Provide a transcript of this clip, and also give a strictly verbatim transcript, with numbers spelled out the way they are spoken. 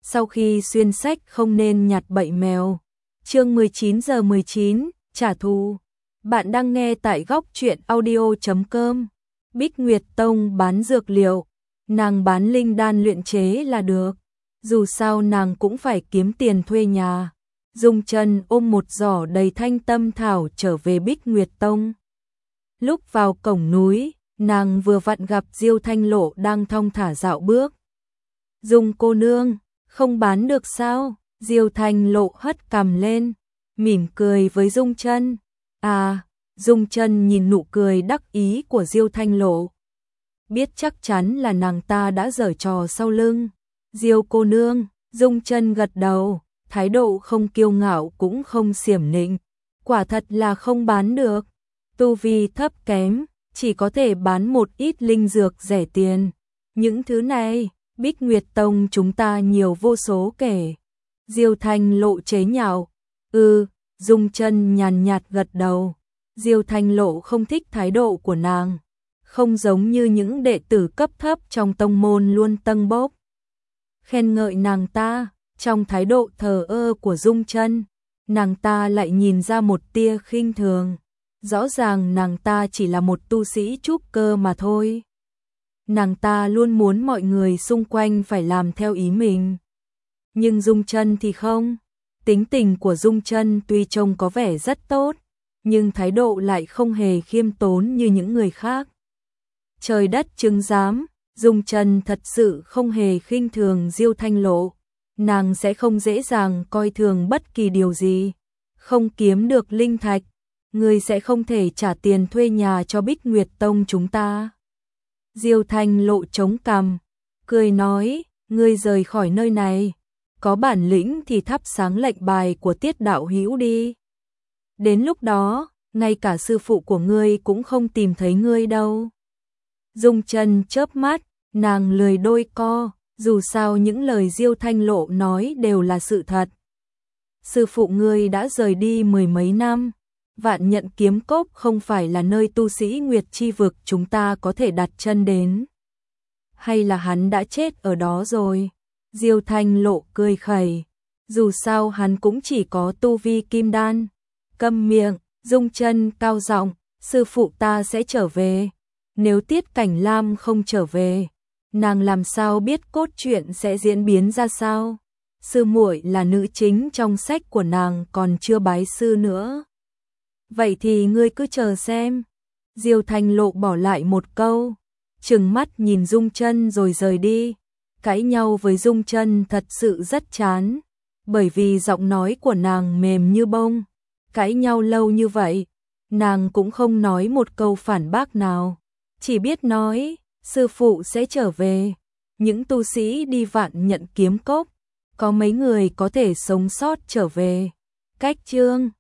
sau khi xuyên sách không nên nhặt bậy mèo. Chương mười chín giờ mười chín, trả thù. Bạn đang nghe tại góc truyện audio chấm com. Bích Nguyệt Tông bán dược liệu, nàng bán linh đan luyện chế là được. Dù sao nàng cũng phải kiếm tiền thuê nhà. Dung Chân ôm một giỏ đầy thanh tâm thảo trở về Bích Nguyệt Tông. Lúc vào cổng núi, nàng vừa vặn gặp Diêu Thanh Lộ đang thong thả dạo bước. Dung cô nương, không bán được sao? Diêu Thanh Lộ hất cằm lên, mỉm cười với Dung Chân. À, Dung Chân nhìn nụ cười đắc ý của Diêu Thanh Lộ, biết chắc chắn là nàng ta đã giở trò sau lưng. Diêu cô nương, Dung Chân gật đầu, thái độ không kiêu ngạo cũng không xiểm nịnh. Quả thật là không bán được, tu vi thấp kém, chỉ có thể bán một ít linh dược rẻ tiền. Những thứ này, Bích Nguyệt Tông chúng ta nhiều vô số kể. Diêu Thanh Lộ chế nhạo. Ừ, Dung Chân nhàn nhạt gật đầu. Diêu Thanh Lộ không thích thái độ của nàng, không giống như những đệ tử cấp thấp trong tông môn luôn tâng bốc khen ngợi nàng ta. Trong thái độ thờ ơ của Dung Chân, nàng ta lại nhìn ra một tia khinh thường. Rõ ràng nàng ta chỉ là một tu sĩ trúc cơ mà thôi. Nàng ta luôn muốn mọi người xung quanh phải làm theo ý mình. Nhưng Dung Chân thì không. Tính tình của Dung Chân tuy trông có vẻ rất tốt, nhưng thái độ lại không hề khiêm tốn như những người khác. Trời đất chứng giám, Dung Chân thật sự không hề khinh thường Diêu Thanh Lộ. Nàng sẽ không dễ dàng coi thường bất kỳ điều gì. Không kiếm được linh thạch, ngươi sẽ không thể trả tiền thuê nhà cho Bích Nguyệt Tông chúng ta. Diêu Thanh Lộ chống cằm, cười nói, ngươi rời khỏi nơi này, có bản lĩnh thì thắp sáng lệnh bài của Tiết đạo hữu đi. Đến lúc đó, ngay cả sư phụ của ngươi cũng không tìm thấy ngươi đâu. Dung Chân chớp mắt, nàng lười đôi co, dù sao những lời Diêu Thanh Lộ nói đều là sự thật. Sư phụ ngươi đã rời đi mười mấy năm, Vạn Nhận Kiếm Cốc không phải là nơi tu sĩ Nguyệt Chi vực chúng ta có thể đặt chân đến. Hay là hắn đã chết ở đó rồi? Diêu Thanh Lộ cười khẩy, dù sao hắn cũng chỉ có tu vi kim đan. Câm miệng, Dung Chân cao giọng, sư phụ ta sẽ trở về. Nếu Tiết Cảnh Lam không trở về, nàng làm sao biết cốt truyện sẽ diễn biến ra sao? Sư muội là nữ chính trong sách của nàng còn chưa bái sư nữa. Vậy thì ngươi cứ chờ xem. Diêu Thanh Lộ bỏ lại một câu, trừng mắt nhìn Dung Chân rồi rời đi. Cãi nhau với Dung Chân thật sự rất chán, bởi vì giọng nói của nàng mềm như bông. Cãi nhau lâu như vậy, nàng cũng không nói một câu phản bác nào, chỉ biết nói, sư phụ sẽ trở về. Những tu sĩ đi Vạn Nhận Kiếm Cốc, có mấy người có thể sống sót trở về. Cách chương